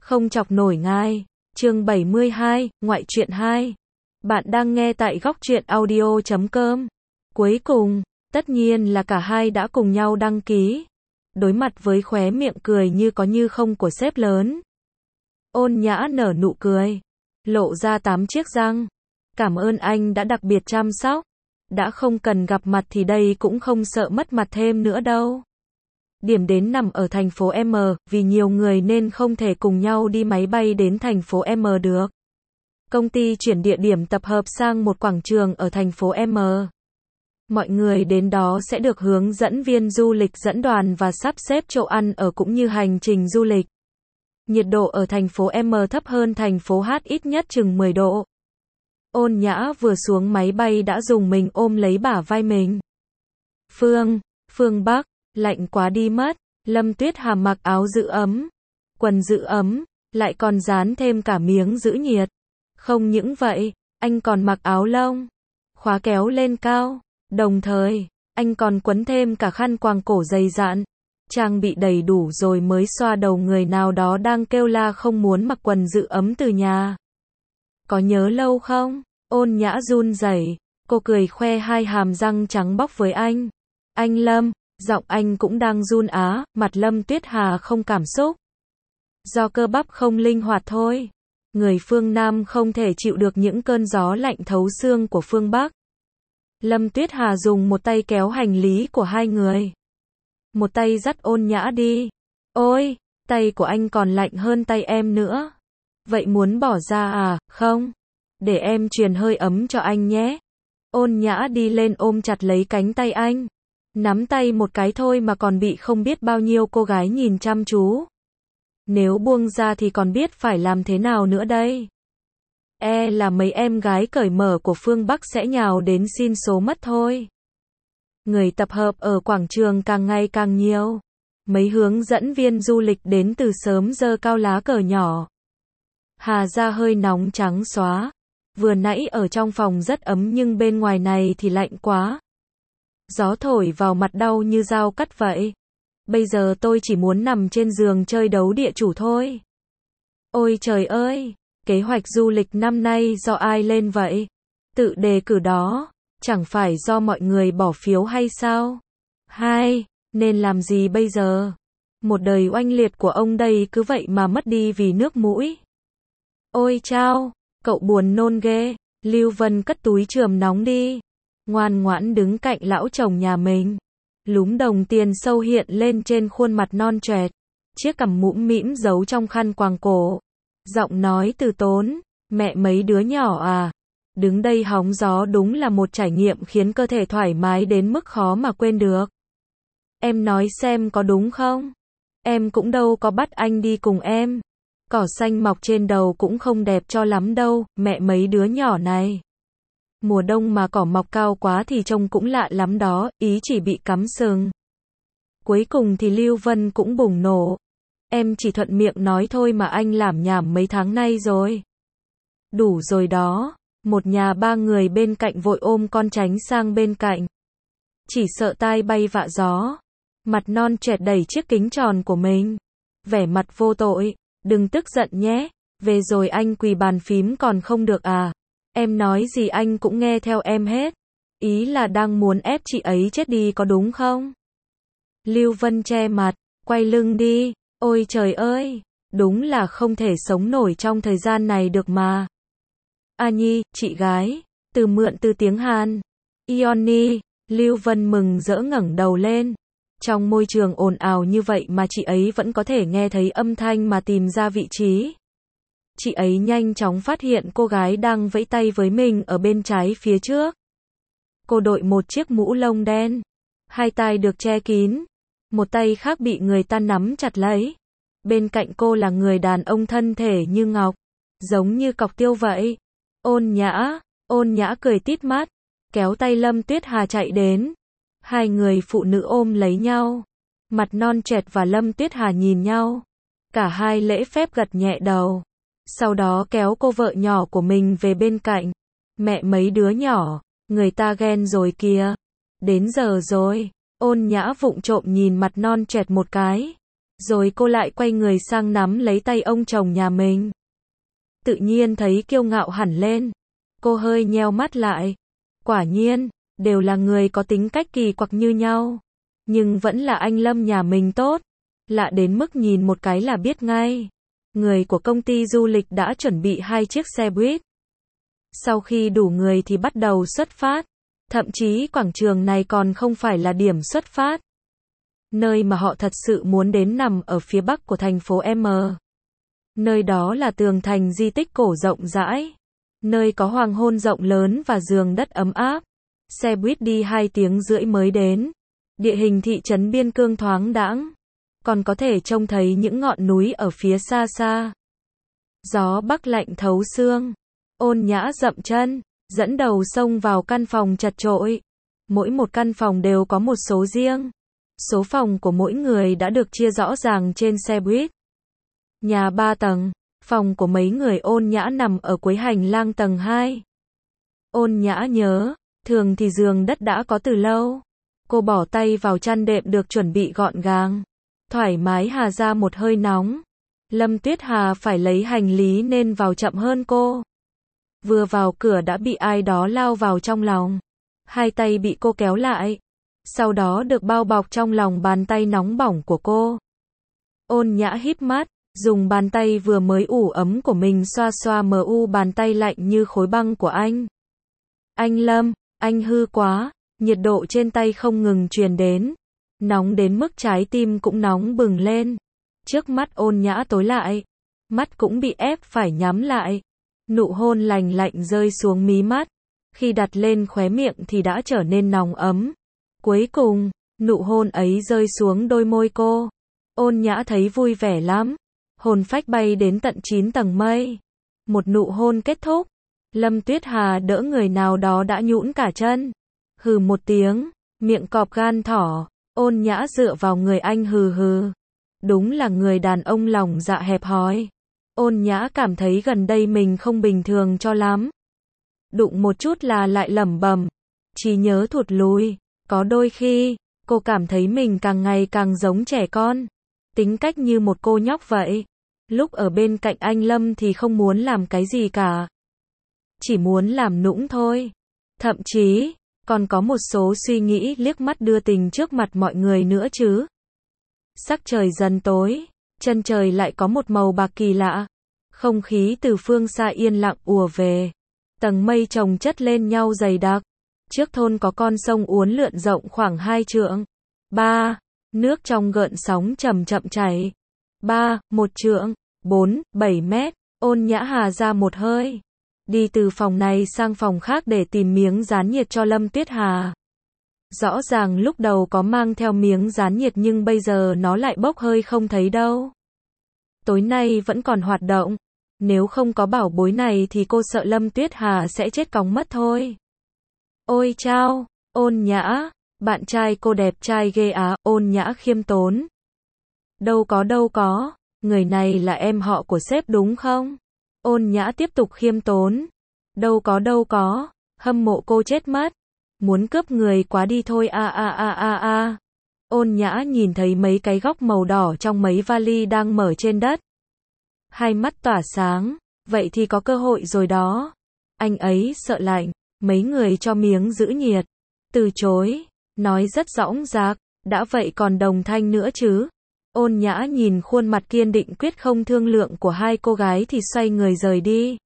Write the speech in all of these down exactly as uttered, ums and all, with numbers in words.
Không chọc nổi ngài. Chương bảy mươi hai, ngoại truyện hai. Bạn đang nghe tại góc truyện audio chấm com. Cuối cùng, tất nhiên là cả hai đã cùng nhau đăng ký. Đối mặt với khóe miệng cười như có như không của sếp lớn. Ôn Nhã nở nụ cười, lộ ra tám chiếc răng. Cảm ơn anh đã đặc biệt chăm sóc. Đã không cần gặp mặt thì đây cũng không sợ mất mặt thêm nữa đâu. Điểm đến nằm ở thành phố M, vì nhiều người nên không thể cùng nhau đi máy bay đến thành phố M được. Công ty chuyển địa điểm tập hợp sang một quảng trường ở thành phố M. Mọi người đến đó sẽ được hướng dẫn viên du lịch dẫn đoàn và sắp xếp chỗ ăn ở cũng như hành trình du lịch. Nhiệt độ ở thành phố M thấp hơn thành phố H ít nhất chừng mười độ. Ôn Nhã vừa xuống máy bay đã dùng mình ôm lấy bả vai mình. Phương, Phương Bắc, lạnh quá đi mất. Lâm Tuyết Hà mặc áo giữ ấm, quần giữ ấm, lại còn dán thêm cả miếng giữ nhiệt. Không những vậy, anh còn mặc áo lông, khóa kéo lên cao, đồng thời, anh còn quấn thêm cả khăn quàng cổ dày dặn. Trang bị đầy đủ rồi mới xoa đầu người nào đó đang kêu la không muốn mặc quần giữ ấm từ nhà. Có nhớ lâu không? Ôn Nhã run rẩy, cô cười khoe hai hàm răng trắng bóc với anh. Anh Lâm, giọng anh cũng đang run á, mặt Lâm Tuyết Hà không cảm xúc. Do cơ bắp không linh hoạt thôi. Người phương Nam không thể chịu được những cơn gió lạnh thấu xương của phương Bắc. Lâm Tuyết Hà dùng một tay kéo hành lý của hai người. Một tay dắt Ôn Nhã đi. Ôi, tay của anh còn lạnh hơn tay em nữa. Vậy muốn bỏ ra à? Không. Để em truyền hơi ấm cho anh nhé. Ôn Nhã đi lên ôm chặt lấy cánh tay anh. Nắm tay một cái thôi mà còn bị không biết bao nhiêu cô gái nhìn chăm chú. Nếu buông ra thì còn biết phải làm thế nào nữa đây. E là mấy em gái cởi mở của phương Bắc sẽ nhào đến xin số mất thôi. Người tập hợp ở quảng trường càng ngày càng nhiều. Mấy hướng dẫn viên du lịch đến từ sớm giơ cao lá cờ nhỏ. Hà ra hơi nóng trắng xóa. Vừa nãy ở trong phòng rất ấm nhưng bên ngoài này thì lạnh quá. Gió thổi vào mặt đau như dao cắt vậy. Bây giờ tôi chỉ muốn nằm trên giường chơi đấu địa chủ thôi. Ôi trời ơi, kế hoạch du lịch năm nay do ai lên vậy? Tự đề cử đó, chẳng phải do mọi người bỏ phiếu hay sao? Hai, nên làm gì bây giờ? Một đời oanh liệt của ông đây cứ vậy mà mất đi vì nước mũi. Ôi chao, cậu buồn nôn ghê. Lưu Vân cất túi chườm nóng đi. Ngoan ngoãn đứng cạnh lão chồng nhà mình. Lúm đồng tiền sâu hiện lên trên khuôn mặt non choẹt. Chiếc cằm mũm mĩm giấu trong khăn quàng cổ. Giọng nói từ tốn. Mẹ mấy đứa nhỏ à. Đứng đây hóng gió đúng là một trải nghiệm khiến cơ thể thoải mái đến mức khó mà quên được. Em nói xem có đúng không? Em cũng đâu có bắt anh đi cùng em. Cỏ xanh mọc trên đầu cũng không đẹp cho lắm đâu, mẹ mấy đứa nhỏ này. Mùa đông mà cỏ mọc cao quá thì trông cũng lạ lắm đó, ý chỉ bị cắm sừng. Cuối cùng thì Lưu Vân cũng bùng nổ. Em chỉ thuận miệng nói thôi mà anh lảm nhảm mấy tháng nay rồi. Đủ rồi đó. Một nhà ba người bên cạnh vội ôm con tránh sang bên cạnh. Chỉ sợ tai bay vạ gió. Mặt non chẹt đẩy chiếc kính tròn của mình. Vẻ mặt vô tội. Đừng tức giận nhé. Về rồi anh quỳ bàn phím còn không được à. Em nói gì anh cũng nghe theo em hết. Ý là đang muốn ép chị ấy chết đi có đúng không? Lưu Vân che mặt, quay lưng đi. Ôi trời ơi, đúng là không thể sống nổi trong thời gian này được mà. A Nhi, chị gái, từ mượn từ tiếng Hàn. Ioni, Lưu Vân mừng rỡ ngẩng đầu lên. Trong môi trường ồn ào như vậy mà chị ấy vẫn có thể nghe thấy âm thanh mà tìm ra vị trí. Chị ấy nhanh chóng phát hiện cô gái đang vẫy tay với mình ở bên trái phía trước. Cô đội một chiếc mũ lông đen. Hai tai được che kín. Một tay khác bị người ta nắm chặt lấy. Bên cạnh cô là người đàn ông thân thể như ngọc. Giống như cọc tiêu vậy. Ôn Nhã, Ôn Nhã cười tít mắt. Kéo tay Lâm Tuyết Hà chạy đến. Hai người phụ nữ ôm lấy nhau. Mặt non chẹt và Lâm Tuyết Hà nhìn nhau. Cả hai lễ phép gật nhẹ đầu. Sau đó kéo cô vợ nhỏ của mình về bên cạnh. Mẹ mấy đứa nhỏ, người ta ghen rồi kìa. Đến giờ rồi. Ôn Nhã vụng trộm nhìn mặt non chẹt một cái. Rồi cô lại quay người sang nắm lấy tay ông chồng nhà mình. Tự nhiên thấy kiêu ngạo hẳn lên. Cô hơi nheo mắt lại. Quả nhiên, đều là người có tính cách kỳ quặc như nhau. Nhưng vẫn là anh Lâm nhà mình tốt. Lạ đến mức nhìn một cái là biết ngay. Người của công ty du lịch đã chuẩn bị hai chiếc xe buýt. Sau khi đủ người thì bắt đầu xuất phát. Thậm chí quảng trường này còn không phải là điểm xuất phát. Nơi mà họ thật sự muốn đến nằm ở phía bắc của thành phố M. Nơi đó là tường thành di tích cổ rộng rãi. Nơi có hoàng hôn rộng lớn và giường đất ấm áp. Xe buýt đi hai tiếng rưỡi mới đến. Địa hình thị trấn Biên Cương thoáng đãng. Còn có thể trông thấy những ngọn núi ở phía xa xa. Gió bắc lạnh thấu xương. Ôn Nhã dậm chân, dẫn đầu xông vào căn phòng chật chội. Mỗi một căn phòng đều có một số riêng. Số phòng của mỗi người đã được chia rõ ràng trên xe buýt. Nhà ba tầng, phòng của mấy người Ôn Nhã nằm ở cuối hành lang tầng hai. Ôn Nhã nhớ, thường thì giường đất đã có từ lâu. Cô bỏ tay vào chăn đệm được chuẩn bị gọn gàng. Thoải mái hà ra một hơi nóng. Lâm Tuyết Hà phải lấy hành lý nên vào chậm hơn cô. Vừa vào cửa đã bị ai đó lao vào trong lòng. Hai tay bị cô kéo lại. Sau đó được bao bọc trong lòng bàn tay nóng bỏng của cô. Ôn Nhã híp mắt, dùng bàn tay vừa mới ủ ấm của mình xoa xoa mờ u bàn tay lạnh như khối băng của anh. Anh Lâm, anh hư quá, nhiệt độ trên tay không ngừng truyền đến. Nóng đến mức trái tim cũng nóng bừng lên. Trước mắt Ôn Nhã tối lại. Mắt cũng bị ép phải nhắm lại. Nụ hôn lành lạnh rơi xuống mí mắt. Khi đặt lên khóe miệng thì đã trở nên nóng ấm. Cuối cùng, nụ hôn ấy rơi xuống đôi môi cô. Ôn Nhã thấy vui vẻ lắm. Hồn phách bay đến tận chín tầng mây. Một nụ hôn kết thúc. Lâm Tuyết Hà đỡ người nào đó đã nhũn cả chân. Hừ một tiếng, miệng cọp gan thỏ. Ôn Nhã dựa vào người anh hừ hừ. Đúng là người đàn ông lòng dạ hẹp hòi. Ôn Nhã cảm thấy gần đây mình không bình thường cho lắm. Đụng một chút là lại lẩm bẩm. Trí nhớ thụt lùi. Có đôi khi, cô cảm thấy mình càng ngày càng giống trẻ con. Tính cách như một cô nhóc vậy. Lúc ở bên cạnh anh Lâm thì không muốn làm cái gì cả. Chỉ muốn làm nũng thôi. Thậm chí, còn có một số suy nghĩ liếc mắt đưa tình trước mặt mọi người nữa chứ. Sắc trời dần tối, chân trời lại có một màu bạc kỳ lạ. Không khí từ phương xa yên lặng ùa về. Tầng mây chồng chất lên nhau dày đặc. Trước thôn có con sông uốn lượn rộng khoảng hai trượng. Ba, nước trong gợn sóng chậm chậm chảy. Ba, một trượng. Bốn, bảy mét. Ôn Nhã hà ra một hơi. Đi từ phòng này sang phòng khác để tìm miếng dán nhiệt cho Lâm Tuyết Hà. Rõ ràng lúc đầu có mang theo miếng dán nhiệt nhưng bây giờ nó lại bốc hơi không thấy đâu. Tối nay vẫn còn hoạt động. Nếu không có bảo bối này thì cô sợ Lâm Tuyết Hà sẽ chết cóng mất thôi. Ôi chao, Ôn Nhã, bạn trai cô đẹp trai ghê á, Ôn Nhã khiêm tốn. Đâu có đâu có, người này là em họ của sếp đúng không? Ôn Nhã tiếp tục khiêm tốn. Đâu có đâu có, hâm mộ cô chết mất. Muốn cướp người quá đi thôi a a a a a. Ôn Nhã nhìn thấy mấy cái góc màu đỏ trong mấy vali đang mở trên đất. Hai mắt tỏa sáng, vậy thì có cơ hội rồi đó. Anh ấy sợ lạnh, mấy người cho miếng giữ nhiệt. Từ chối, nói rất dõng dạc, đã vậy còn đồng thanh nữa chứ. Ôn Nhã nhìn khuôn mặt kiên định quyết không thương lượng của hai cô gái thì xoay người rời đi.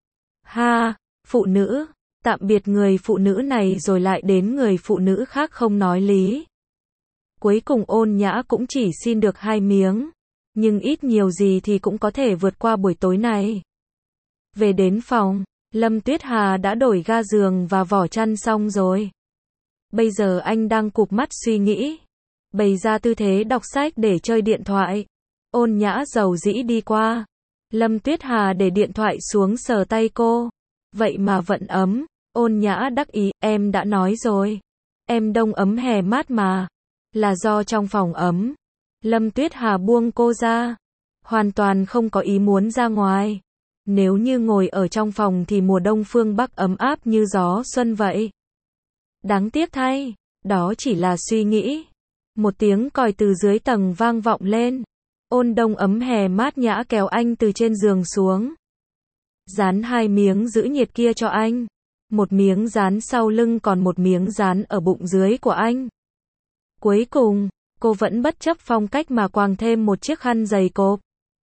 Ha, phụ nữ, tạm biệt người phụ nữ này rồi lại đến người phụ nữ khác không nói lý. Cuối cùng Ôn Nhã cũng chỉ xin được hai miếng. Nhưng ít nhiều gì thì cũng có thể vượt qua buổi tối này. Về đến phòng, Lâm Tuyết Hà đã đổi ga giường và vỏ chăn xong rồi. Bây giờ anh đang cụp mắt suy nghĩ. Bày ra tư thế đọc sách để chơi điện thoại. Ôn Nhã dầu dĩ đi qua. Lâm Tuyết Hà để điện thoại xuống sờ tay cô. Vậy mà vẫn ấm. Ôn Nhã đắc ý, em đã nói rồi. Em đông ấm hè mát mà. Là do trong phòng ấm. Lâm Tuyết Hà buông cô ra. Hoàn toàn không có ý muốn ra ngoài. Nếu như ngồi ở trong phòng thì mùa đông phương Bắc ấm áp như gió xuân vậy. Đáng tiếc thay, đó chỉ là suy nghĩ. Một tiếng còi từ dưới tầng vang vọng lên. Ôn Đông ấm hè mát nhã kéo anh từ trên giường xuống. Dán hai miếng giữ nhiệt kia cho anh. Một miếng dán sau lưng còn một miếng dán ở bụng dưới của anh. Cuối cùng, cô vẫn bất chấp phong cách mà quàng thêm một chiếc khăn dày cộp.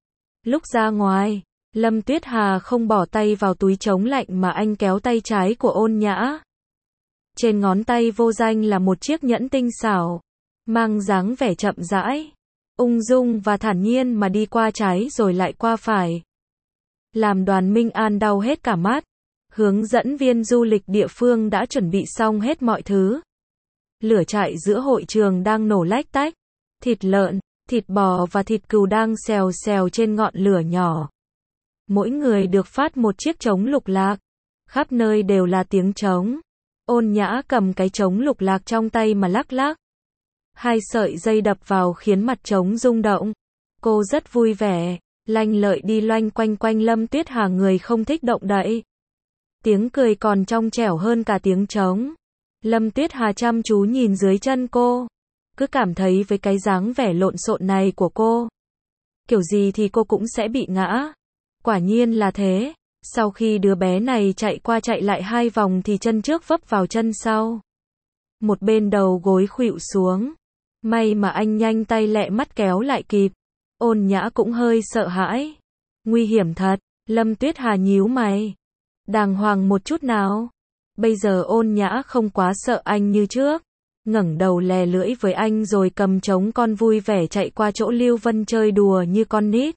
Lúc ra ngoài, Lâm Tuyết Hà không bỏ tay vào túi chống lạnh mà anh kéo tay trái của Ôn Nhã. Trên ngón tay vô danh là một chiếc nhẫn tinh xảo, mang dáng vẻ chậm rãi, ung dung và thản nhiên mà đi qua trái rồi lại qua phải. Làm Đoàn Minh An đau hết cả mắt. Hướng dẫn viên du lịch địa phương đã chuẩn bị xong hết mọi thứ. Lửa trại giữa hội trường đang nổ lách tách. Thịt lợn, thịt bò và thịt cừu đang xèo xèo trên ngọn lửa nhỏ. Mỗi người được phát một chiếc trống lục lạc. Khắp nơi đều là tiếng trống. Ôn Nhã cầm cái trống lục lạc trong tay mà lắc lắc. Hai sợi dây đập vào khiến mặt trống rung động. Cô rất vui vẻ, lanh lợi đi loanh quanh quanh Lâm Tuyết Hà, người không thích động đậy. Tiếng cười còn trong trẻo hơn cả tiếng trống. Lâm Tuyết Hà chăm chú nhìn dưới chân cô. Cứ cảm thấy với cái dáng vẻ lộn xộn này của cô, kiểu gì thì cô cũng sẽ bị ngã. Quả nhiên là thế. Sau khi đứa bé này chạy qua chạy lại hai vòng thì chân trước vấp vào chân sau. Một bên đầu gối khuỵu xuống. May mà anh nhanh tay lẹ mắt kéo lại kịp. Ôn Nhã cũng hơi sợ hãi. Nguy hiểm thật. Lâm Tuyết Hà nhíu mày. Đàng hoàng một chút nào. Bây giờ Ôn Nhã không quá sợ anh như trước. Ngẩng đầu lè lưỡi với anh rồi cầm trống con vui vẻ chạy qua chỗ Lưu Vân chơi đùa như con nít.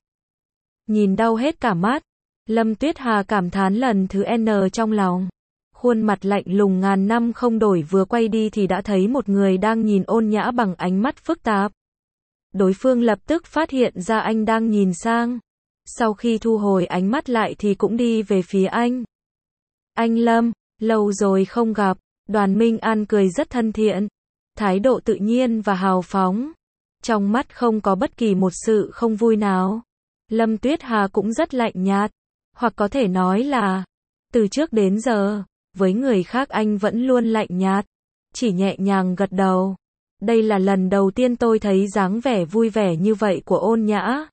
Nhìn đau hết cả mắt. Lâm Tuyết Hà cảm thán lần thứ N trong lòng. Khuôn mặt lạnh lùng ngàn năm không đổi vừa quay đi thì đã thấy một người đang nhìn Ôn Nhã bằng ánh mắt phức tạp. Đối phương lập tức phát hiện ra anh đang nhìn sang. Sau khi thu hồi ánh mắt lại thì cũng đi về phía anh. Anh Lâm, lâu rồi không gặp. Đoàn Minh An cười rất thân thiện. Thái độ tự nhiên và hào phóng. Trong mắt không có bất kỳ một sự không vui nào. Lâm Tuyết Hà cũng rất lạnh nhạt. Hoặc có thể nói là, từ trước đến giờ, với người khác anh vẫn luôn lạnh nhạt. Chỉ nhẹ nhàng gật đầu. Đây là lần đầu tiên tôi thấy dáng vẻ vui vẻ như vậy của Ôn Nhã.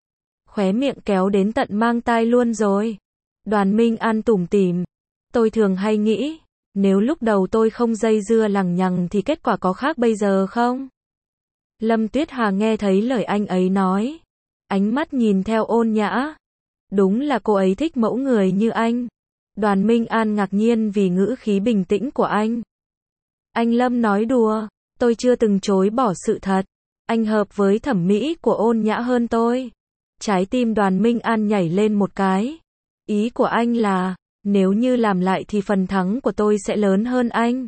Khóe miệng kéo đến tận mang tai luôn rồi. Đoàn Minh An tủm tỉm. Tôi thường hay nghĩ, nếu lúc đầu tôi không dây dưa lằng nhằng thì kết quả có khác bây giờ không? Lâm Tuyết Hà nghe thấy lời anh ấy nói. Ánh mắt nhìn theo Ôn Nhã. Đúng là cô ấy thích mẫu người như anh. Đoàn Minh An ngạc nhiên vì ngữ khí bình tĩnh của anh. Anh Lâm nói đùa, tôi chưa từng chối bỏ sự thật. Anh hợp với thẩm mỹ của Ôn Nhã hơn tôi. Trái tim Đoàn Minh An nhảy lên một cái. Ý của anh là, nếu như làm lại thì phần thắng của tôi sẽ lớn hơn anh.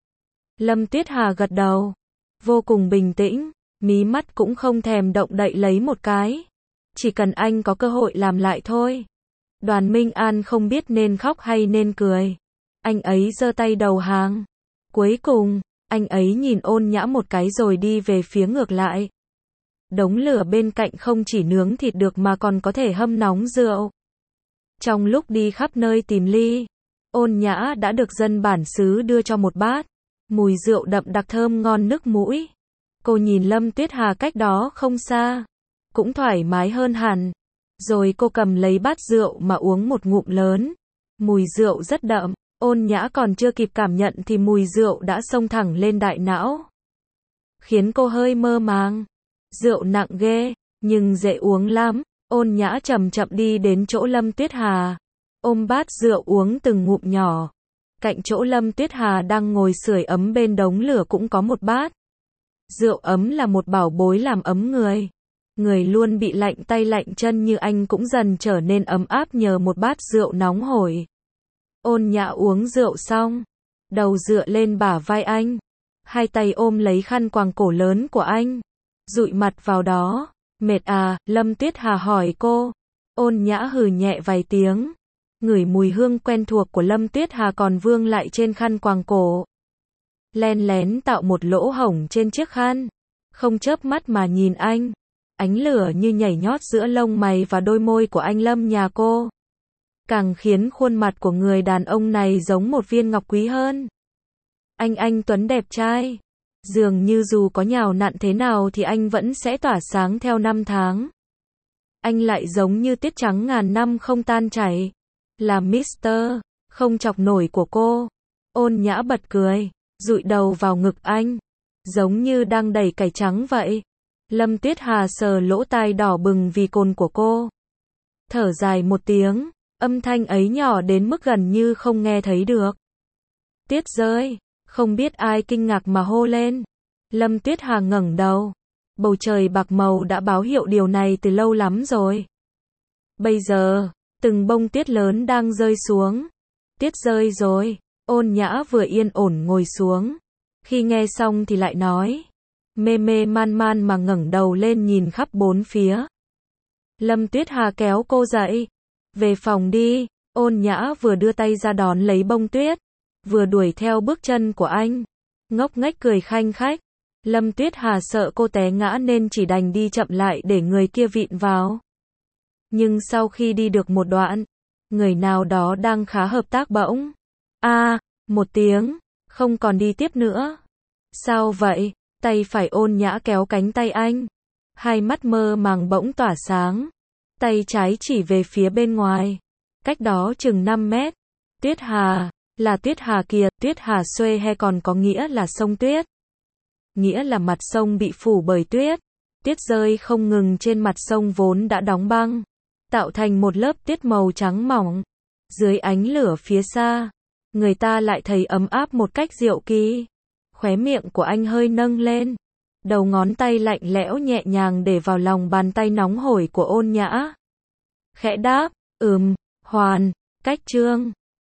Lâm Tuyết Hà gật đầu. Vô cùng bình tĩnh, mí mắt cũng không thèm động đậy lấy một cái. Chỉ cần anh có cơ hội làm lại thôi. Đoàn Minh An không biết nên khóc hay nên cười. Anh ấy giơ tay đầu hàng. Cuối cùng, anh ấy nhìn Ôn Nhã một cái rồi đi về phía ngược lại. Đống lửa bên cạnh không chỉ nướng thịt được mà còn có thể hâm nóng rượu. Trong lúc đi khắp nơi tìm ly, Ôn Nhã đã được dân bản xứ đưa cho một bát. Mùi rượu đậm đặc thơm ngon nức mũi. Cô nhìn Lâm Tuyết Hà cách đó không xa. Cũng thoải mái hơn hẳn. Rồi cô cầm lấy bát rượu mà uống một ngụm lớn. Mùi rượu rất đậm. Ôn Nhã còn chưa kịp cảm nhận thì mùi rượu đã xông thẳng lên đại não. Khiến cô hơi mơ màng. Rượu nặng ghê, nhưng dễ uống lắm. Ôn Nhã chậm chậm đi đến chỗ Lâm Tuyết Hà. Ôm bát rượu uống từng ngụm nhỏ. Cạnh chỗ Lâm Tuyết Hà đang ngồi sưởi ấm bên đống lửa cũng có một bát. Rượu ấm là một bảo bối làm ấm người. Người luôn bị lạnh tay lạnh chân như anh cũng dần trở nên ấm áp nhờ một bát rượu nóng hổi. Ôn Nhã uống rượu xong, đầu dựa lên bả vai anh, hai tay ôm lấy khăn quàng cổ lớn của anh, dụi mặt vào đó. Mệt à? Lâm Tuyết Hà hỏi cô. Ôn Nhã hừ nhẹ vài tiếng, ngửi mùi hương quen thuộc của Lâm Tuyết Hà còn vương lại trên khăn quàng cổ. Len lén tạo một lỗ hổng trên chiếc khăn, không chớp mắt mà nhìn anh. Ánh lửa như nhảy nhót giữa lông mày và đôi môi của anh Lâm nhà cô. Càng khiến khuôn mặt của người đàn ông này giống một viên ngọc quý hơn. Anh anh Tuấn đẹp trai. Dường như dù có nhào nặn thế nào thì anh vẫn sẽ tỏa sáng theo năm tháng. anh lại giống như tiết trắng ngàn năm không tan chảy. Là Mister không chọc nổi của cô. Ôn Nhã bật cười, dụi đầu vào ngực anh, giống như đang đẩy cải trắng vậy. Lâm Tuyết Hà sờ lỗ tai đỏ bừng vì cồn của cô. Thở dài một tiếng, âm thanh ấy nhỏ đến mức gần như không nghe thấy được. Tuyết rơi, không biết ai kinh ngạc mà hô lên. Lâm Tuyết Hà ngẩng đầu. Bầu trời bạc màu đã báo hiệu điều này từ lâu lắm rồi. Bây giờ, từng bông tuyết lớn đang rơi xuống. Tuyết rơi rồi. Ôn Nhã vừa yên ổn ngồi xuống. Khi nghe xong thì lại nói. Mê mê man man mà ngẩng đầu lên nhìn khắp bốn phía. Lâm Tuyết Hà kéo cô dậy. Về phòng đi. Ôn Nhã vừa đưa tay ra đón lấy bông tuyết, vừa đuổi theo bước chân của anh. Ngốc nghếch cười khanh khách. Lâm Tuyết Hà sợ cô té ngã nên chỉ đành đi chậm lại để người kia vịn vào. Nhưng sau khi đi được một đoạn, người nào đó đang khá hợp tác bỗng. A, à, một tiếng, không còn đi tiếp nữa. Sao vậy? Tay phải Ôn Nhã kéo cánh tay anh. Hai mắt mơ màng bỗng tỏa sáng. Tay trái chỉ về phía bên ngoài. Cách đó chừng năm mét. Tuyết Hà, là Tuyết Hà kìa, Tuyết Hà xuê hay còn có nghĩa là sông tuyết. Nghĩa là mặt sông bị phủ bởi tuyết. Tuyết rơi không ngừng trên mặt sông vốn đã đóng băng, tạo thành một lớp tuyết màu trắng mỏng. Dưới ánh lửa phía xa, người ta lại thấy ấm áp một cách diệu kỳ. Khóe miệng của anh hơi nâng lên. Đầu ngón tay lạnh lẽo nhẹ nhàng để vào lòng bàn tay nóng hổi của Ôn Nhã. Khẽ đáp, ừm, hoàn, cách chương.